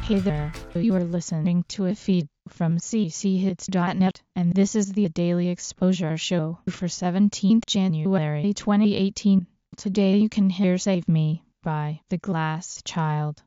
Hey there, you are listening to a feed from cchits.net, and this is the Daily Exposure Show for 17th January 2018. Today you can hear Save Me by The Glass Child.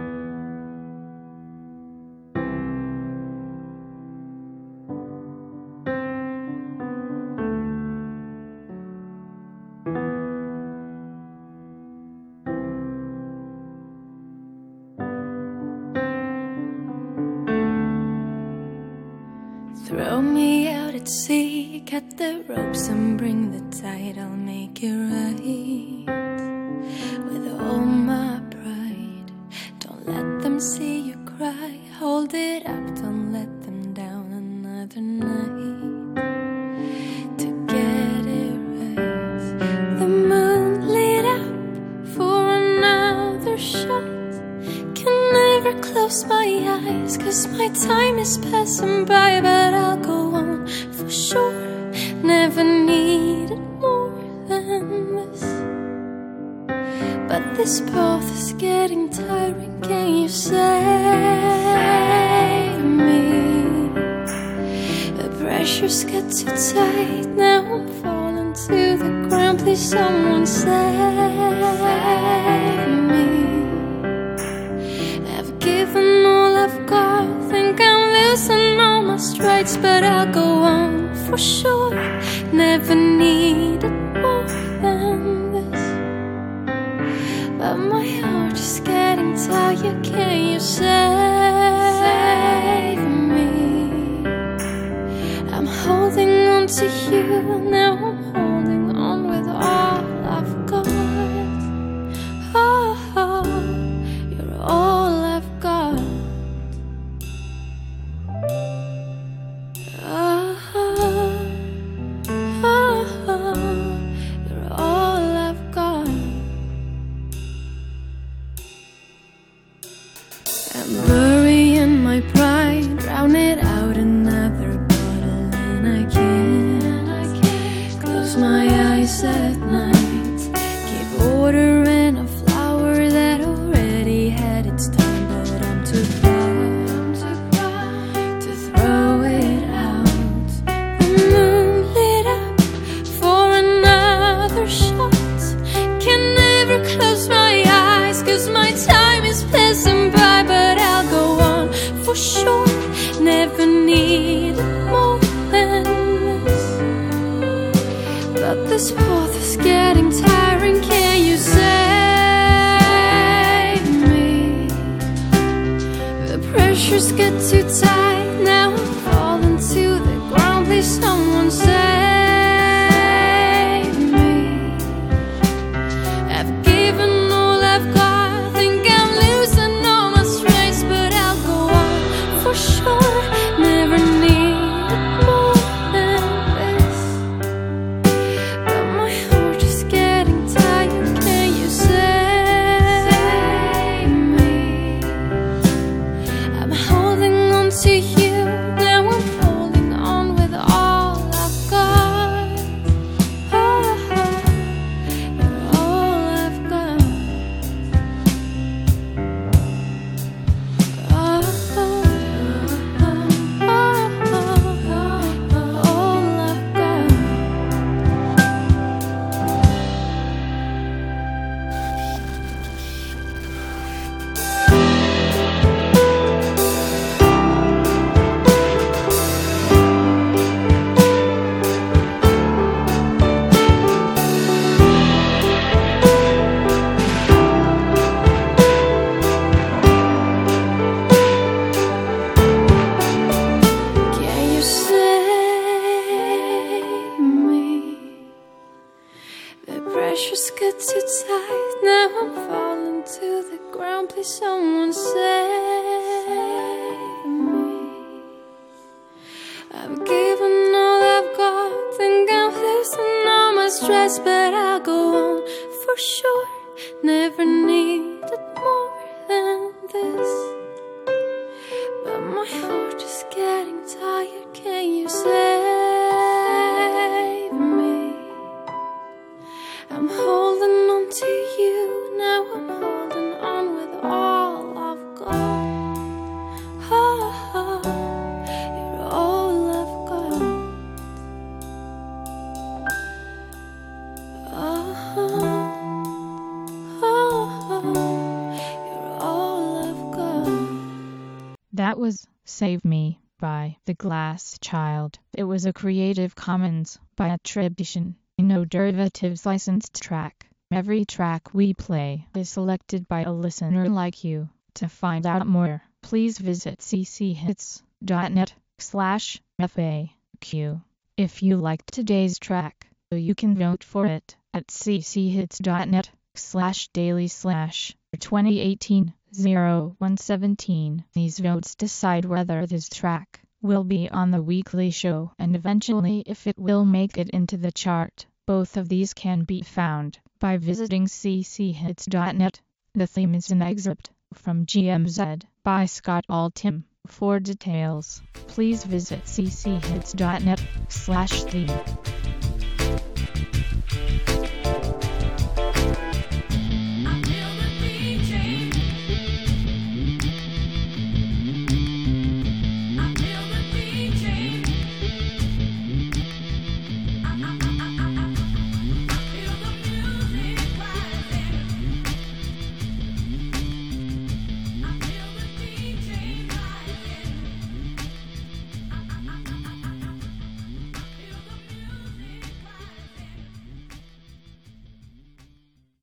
Throw me out at sea, cut the ropes and bring the tide. I'll make it right with all my pride. Don't let them see you cry. Hold it up, don't let them down. Another night to get it right. The moon lit up for another shot. Can never close my eyes, 'cause my time is passing by. But I'll go on for sure. Never needed more than this. But this path is getting tiring. Can you save me? The pressure's got too tight. Now I'm falling to the ground. Please someone save me. Given all I've got, think I'm losing all my strides. But I'll go on for sure. Never needed more than this. But my heart is getting tired. Can you save me? I'm holding on to you. Now I'm holding on with all I've got. Oh, you're all I've got. You're all I've got. I'm burying my pride, drown it out another bottle, and I can't close my eyes at night. Keep ordering a flower that already had its time, but I'm too proud to throw it out. The moon lit up for another shot. Can never close my eyes, 'cause my time is passing by. But I'll go on for sure. Never needed more than this. But this path is getting tiring. Can you save me? The pressure's get too tight. Now I'm falling to the ground. Please someone save me. I've given all I've got. Think I'm losing all my strength. But I'll go on for sure. Never needed more than this. But my heart is getting tired. Can you save me? I'm holding on to you. Now I'm holding on with all I've got. Oh, you're all I've got. Oh, all I've got. Can you save me? The pressure's got too tight. Now I'm falling to the ground. Please someone save me. I've given all I've got. Think I'm losing all my stress. But I'll go on for sure. Never needed more than this. But my heart is getting tired. Can you save me? I'm holding on to you. Now I'm holding on with all I've got. Save Me by The Glass Child. It was a Creative Commons by attribution, no derivatives licensed track. Every track we play is selected by a listener like you. To find out more, please visit cchits.net/FAQ. If you liked today's track, you can vote for it at cchits.net/daily/2018-0117. These votes decide whether this track will be on the weekly show and eventually if it will make it into the chart. Both of these can be found by visiting cchits.net. The theme is an excerpt from GMZ by Scott Altham. For details, please visit cchits.net/theme.